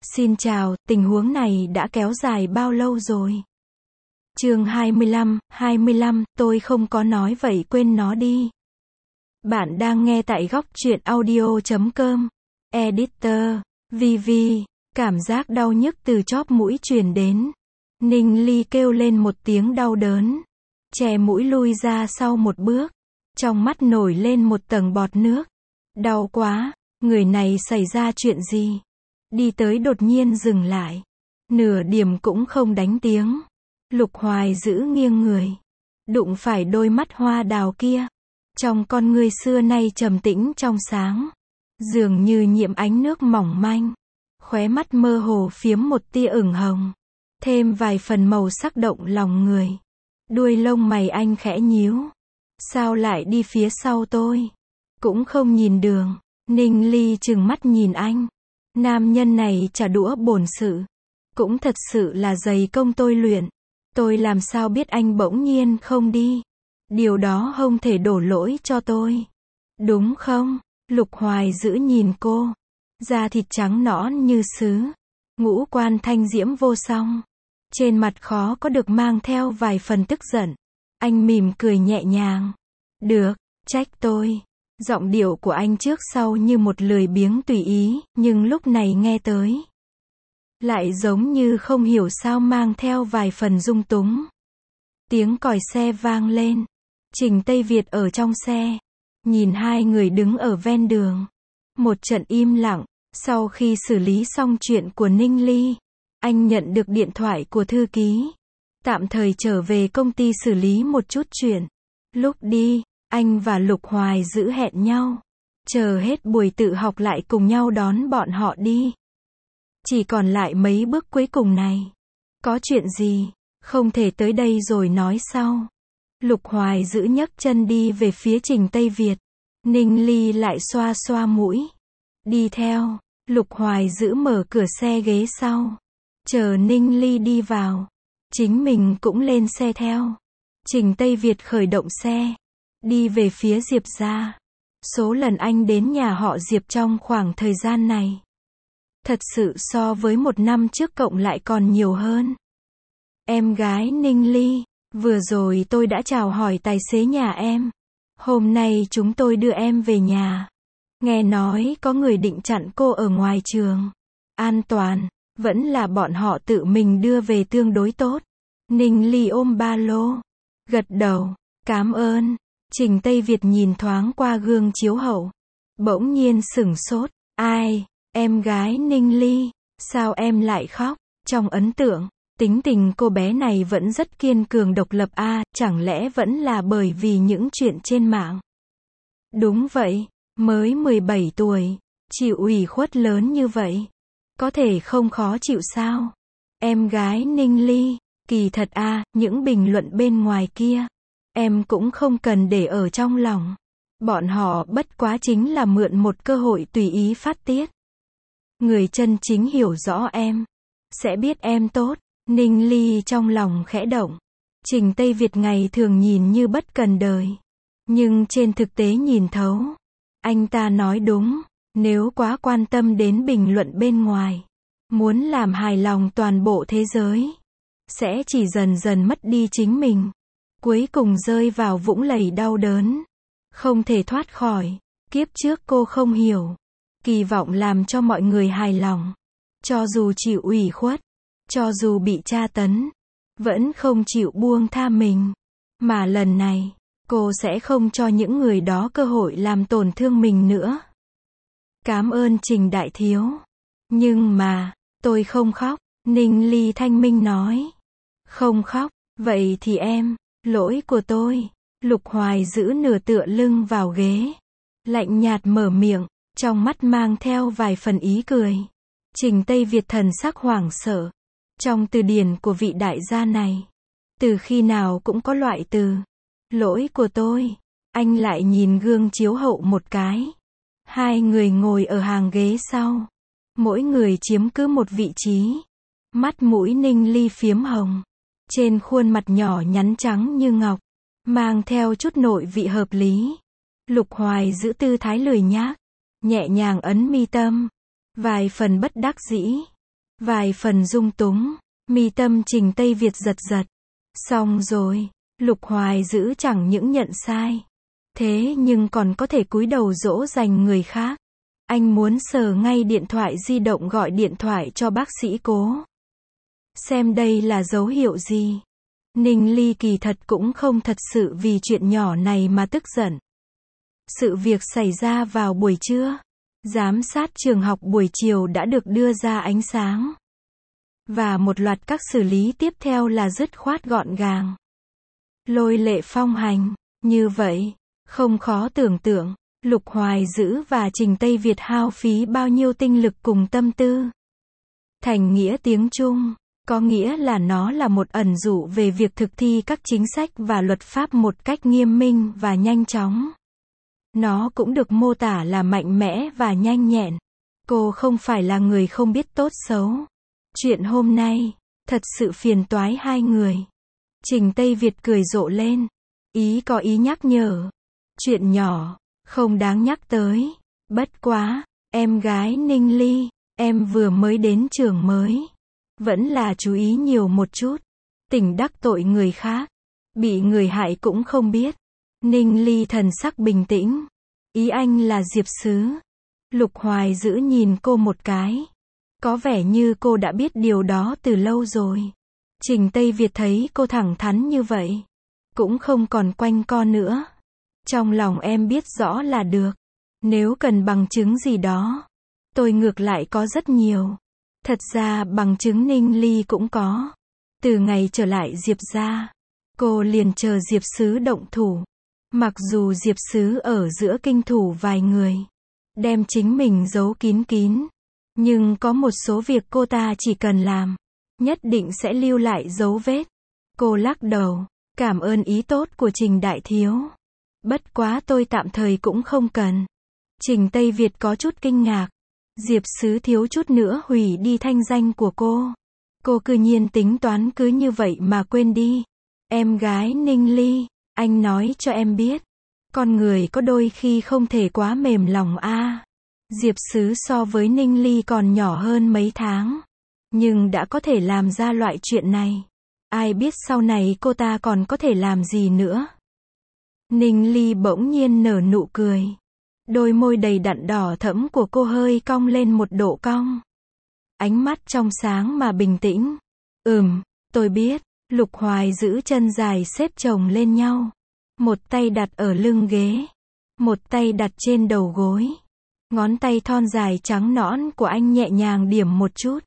Xin chào, tình huống này đã kéo dài bao lâu rồi? Chương 25, tôi không có nói vậy quên nó đi. Bạn đang nghe tại góc truyện audio.com. Editor, VV, cảm giác đau nhức từ chóp mũi truyền đến. Ninh Ly kêu lên một tiếng đau đớn. Chè mũi lui ra sau một bước. Trong mắt nổi lên một tầng bọt nước. Đau quá, người này xảy ra chuyện gì? Đi tới đột nhiên dừng lại. Nửa điểm cũng không đánh tiếng. Lục Hoài giữ nghiêng người. Đụng phải đôi mắt hoa đào kia. Trong con ngươi xưa nay trầm tĩnh trong sáng. Dường như nhiễm ánh nước mỏng manh. Khóe mắt mơ hồ phiếm một tia ửng hồng. Thêm vài phần màu sắc động lòng người. Đuôi lông mày anh khẽ nhíu. Sao lại đi phía sau tôi? Cũng không nhìn đường. Ninh Ly trừng mắt nhìn anh. Nam nhân này trả đũa bổn sự. Cũng thật sự là dày công tôi luyện. Tôi làm sao biết anh bỗng nhiên không đi. Điều đó không thể đổ lỗi cho tôi. Đúng không? Lục Hoài giữ nhìn cô. Da thịt trắng nõn như sứ. Ngũ quan thanh diễm vô song. Trên mặt khó có được mang theo vài phần tức giận. Anh mỉm cười nhẹ nhàng. Được, trách tôi. Giọng điệu của anh trước sau như một lười biếng tùy ý, nhưng lúc này nghe tới. Lại giống như không hiểu sao mang theo vài phần dung túng. Tiếng còi xe vang lên. Trình Tây Việt ở trong xe. Nhìn hai người đứng ở ven đường. Một trận im lặng. Sau khi xử lý xong chuyện của Ninh Ly, anh nhận được điện thoại của thư ký. Tạm thời trở về công ty xử lý một chút chuyện. Lúc đi, anh và Lục Hoài giữ hẹn nhau. Chờ hết buổi tự học lại cùng nhau đón bọn họ đi. Chỉ còn lại mấy bước cuối cùng này. Có chuyện gì? Không thể tới đây rồi nói sau. Lục Hoài giữ nhấc chân đi về phía Trình Tây Việt. Ninh Ly lại xoa xoa mũi. Đi theo. Lục Hoài giữ mở cửa xe ghế sau. Chờ Ninh Ly đi vào. Chính mình cũng lên xe theo. Trình Tây Việt khởi động xe. Đi về phía Diệp gia. Số lần anh đến nhà họ Diệp trong khoảng thời gian này. Thật sự so với một năm trước cộng lại còn nhiều hơn. Em gái Ninh Ly, vừa rồi tôi đã chào hỏi tài xế nhà em. Hôm nay chúng tôi đưa em về nhà. Nghe nói có người định chặn cô ở ngoài trường. An toàn, vẫn là bọn họ tự mình đưa về tương đối tốt. Ninh Ly ôm ba lô. Gật đầu, cảm ơn. Trình Tây Việt nhìn thoáng qua gương chiếu hậu. Bỗng nhiên sửng sốt. Ai? Em gái Ninh Ly. Sao em lại khóc? Trong ấn tượng, tính tình cô bé này vẫn rất kiên cường độc lập chẳng lẽ vẫn là bởi vì những chuyện trên mạng? Đúng vậy, mới 17 tuổi, chịu ủy khuất lớn như vậy. Có thể không khó chịu sao? Em gái Ninh Ly, kỳ thật những bình luận bên ngoài kia. Em cũng không cần để ở trong lòng. Bọn họ bất quá chính là mượn một cơ hội tùy ý phát tiết. Người chân chính hiểu rõ em, sẽ biết em tốt. Ninh Ly trong lòng khẽ động. Trình Tây Việt ngày thường nhìn như bất cần đời. Nhưng trên thực tế nhìn thấu. Anh ta nói đúng, nếu quá quan tâm đến bình luận bên ngoài, muốn làm hài lòng toàn bộ thế giới, sẽ chỉ dần dần mất đi chính mình. Cuối cùng rơi vào vũng lầy đau đớn. Không thể thoát khỏi. Kiếp trước cô không hiểu. Kỳ vọng làm cho mọi người hài lòng. Cho dù chịu ủy khuất, cho dù bị tra tấn, vẫn không chịu buông tha mình. Mà lần này, cô sẽ không cho những người đó cơ hội làm tổn thương mình nữa. Cảm ơn Trình đại thiếu. Nhưng mà, tôi không khóc. Ninh Ly thanh minh nói. Không khóc, vậy thì em, lỗi của tôi. Lục Hoài giữ nửa tựa lưng vào ghế. Lạnh nhạt mở miệng, trong mắt mang theo vài phần ý cười. Trình Tây Việt thần sắc hoảng sợ. Trong từ điển của vị đại gia này, từ khi nào cũng có loại từ lỗi của tôi. Anh lại nhìn gương chiếu hậu một cái. Hai người ngồi ở hàng ghế sau. Mỗi người chiếm cứ một vị trí. Mắt mũi Ninh Ly phiếm hồng. Trên khuôn mặt nhỏ nhắn trắng như ngọc, mang theo chút nội vị hợp lý. Lục Hoài giữ tư thái lười nhác, nhẹ nhàng ấn mi tâm. Vài phần bất đắc dĩ. vài phần dung túng, mi tâm Trình Tây Việt giật giật. Xong rồi, Lục Hoài Dữ chẳng những nhận sai, thế nhưng còn có thể cúi đầu dỗ dành người khác. Anh muốn sờ ngay điện thoại di động gọi điện thoại cho bác sĩ Cố. Xem đây là dấu hiệu gì. Ninh Ly kỳ thật cũng không thật sự vì chuyện nhỏ này mà tức giận. Sự việc xảy ra vào buổi trưa. Giám sát trường học buổi chiều đã được đưa ra ánh sáng. Và một loạt các xử lý tiếp theo là dứt khoát gọn gàng. Lôi lệ phong hành. Như vậy, không khó tưởng tượng, Lục Hoài Dữ và Trình Tây Việt hao phí bao nhiêu tinh lực cùng tâm tư. Thành nghĩa tiếng Trung, có nghĩa là nó là một ẩn dụ về việc thực thi các chính sách và luật pháp một cách nghiêm minh và nhanh chóng. Nó cũng được mô tả là mạnh mẽ và nhanh nhẹn. Cô không phải là người không biết tốt xấu. Chuyện hôm nay, thật sự phiền toái hai người. Trình Tây Việt cười rộ lên. Ý có ý nhắc nhở. Chuyện nhỏ, không đáng nhắc tới. Bất quá, em gái Ninh Ly, em vừa mới đến trường mới. Vẫn là chú ý nhiều một chút. Tỉnh đắc tội người khác. Bị người hại cũng không biết. Ninh Ly thần sắc bình tĩnh. Ý anh là Diệp Sứ. Lục Hoài Dữ nhìn cô một cái. Có vẻ như cô đã biết điều đó từ lâu rồi. Trình Tây Việt thấy cô thẳng thắn như vậy. Cũng không còn quanh co nữa. Trong lòng em biết rõ là được. Nếu cần bằng chứng gì đó, tôi ngược lại có rất nhiều. Thật ra bằng chứng Ninh Ly cũng có. Từ ngày trở lại Diệp gia, cô liền chờ Diệp Sứ động thủ. Mặc dù Diệp Sứ ở giữa kinh thủ vài người, đem chính mình giấu kín kín, nhưng có một số việc cô ta chỉ cần làm, nhất định sẽ lưu lại dấu vết. Cô lắc đầu, cảm ơn ý tốt của Trình đại thiếu. Bất quá tôi tạm thời cũng không cần. Trình Tây Việt có chút kinh ngạc. Diệp Sứ thiếu chút nữa hủy đi thanh danh của cô. Cô cư nhiên tính toán cứ như vậy mà quên đi. Em gái Ninh Ly, anh nói cho em biết. Con người có đôi khi không thể quá mềm lòng a. Diệp Sứ so với Ninh Ly còn nhỏ hơn mấy tháng. Nhưng đã có thể làm ra loại chuyện này. Ai biết sau này cô ta còn có thể làm gì nữa. Ninh Ly bỗng nhiên nở nụ cười. Đôi môi đầy đặn đỏ thẫm của cô hơi cong lên một độ cong. Ánh mắt trong sáng mà bình tĩnh. Tôi biết. Lục Hoài Dữ chân dài xếp chồng lên nhau. Một tay đặt ở lưng ghế. Một tay đặt trên đầu gối. Ngón tay thon dài trắng nõn của anh nhẹ nhàng điểm một chút.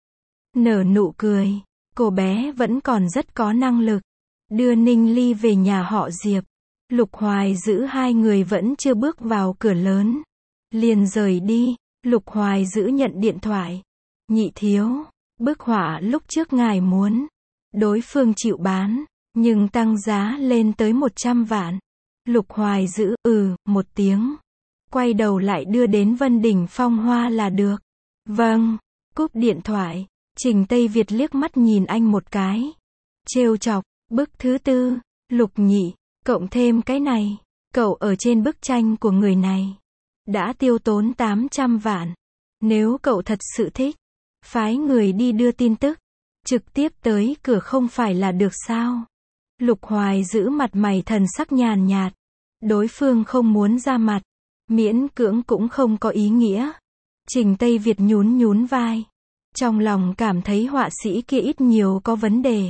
Nở nụ cười. Cô bé vẫn còn rất có năng lực. Đưa Ninh Ly về nhà họ Diệp. Lục Hoài Dữ hai người vẫn chưa bước vào cửa lớn. Liền rời đi. Lục Hoài Dữ nhận điện thoại. Nhị thiếu, bức họa lúc trước ngài muốn. Đối phương chịu bán, nhưng tăng giá lên tới 100 vạn. Lục Hoài Dữ, một tiếng. Quay đầu lại đưa đến Vân Đỉnh Phong Hoa là được. Vâng, cúp điện thoại. Trình Tây Việt liếc mắt nhìn anh một cái. Trêu chọc, bức thứ tư, Lục nhị, cộng thêm cái này. Cậu ở trên bức tranh của người này. Đã tiêu tốn 800 vạn. Nếu cậu thật sự thích, phái người đi đưa tin tức. Trực tiếp tới cửa không phải là được sao? Lục Hoài Giữ mặt mày thần sắc nhàn nhạt. Đối phương không muốn ra mặt. Miễn cưỡng cũng không có ý nghĩa. Trình Tây Việt nhún nhún vai. Trong lòng cảm thấy họa sĩ kia ít nhiều có vấn đề.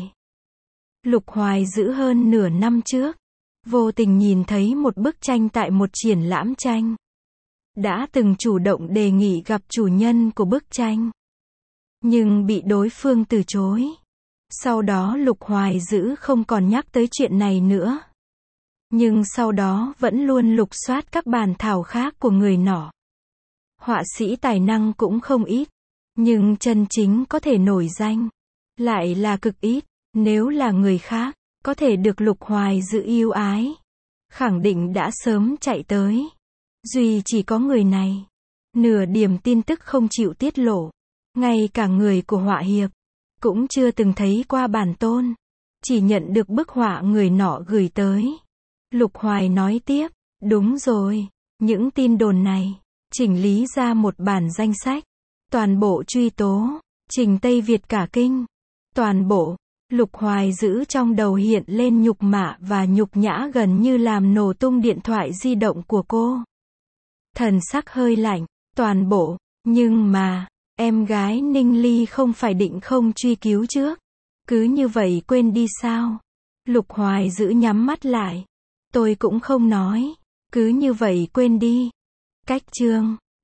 Lục Hoài Giữ hơn nửa năm trước. Vô tình nhìn thấy một bức tranh tại một triển lãm tranh. Đã từng chủ động đề nghị gặp chủ nhân của bức tranh. Nhưng bị đối phương từ chối. Sau đó Lục Hoài Giữ không còn nhắc tới chuyện này nữa. Nhưng sau đó vẫn luôn lục soát các bản thảo khác của người nọ. Họa sĩ tài năng cũng không ít. Nhưng chân chính có thể nổi danh. Lại là cực ít. Nếu là người khác, có thể được Lục Hoài Giữ yêu ái. Khẳng định đã sớm chạy tới. Duy chỉ có người này. Nửa điểm tin tức không chịu tiết lộ. Ngay cả người của họa hiệp. Cũng chưa từng thấy qua bản tôn. Chỉ nhận được bức họa người nọ gửi tới. Lục Hoài nói tiếp. Đúng rồi. Những tin đồn này. Chỉnh lý ra một bản danh sách. Toàn bộ truy tố. Trình Tây Việt cả kinh. Toàn bộ. Lục Hoài giữ trong đầu hiện lên nhục mạ và nhục nhã gần như làm nổ tung điện thoại di động của cô. Thần sắc hơi lạnh. Toàn bộ. Nhưng mà, em gái Ninh Ly không phải định không truy cứu trước. Cứ như vậy quên đi sao? Lục Hoài giữ nhắm mắt lại. Tôi cũng không nói. Cứ như vậy quên đi. Cách chương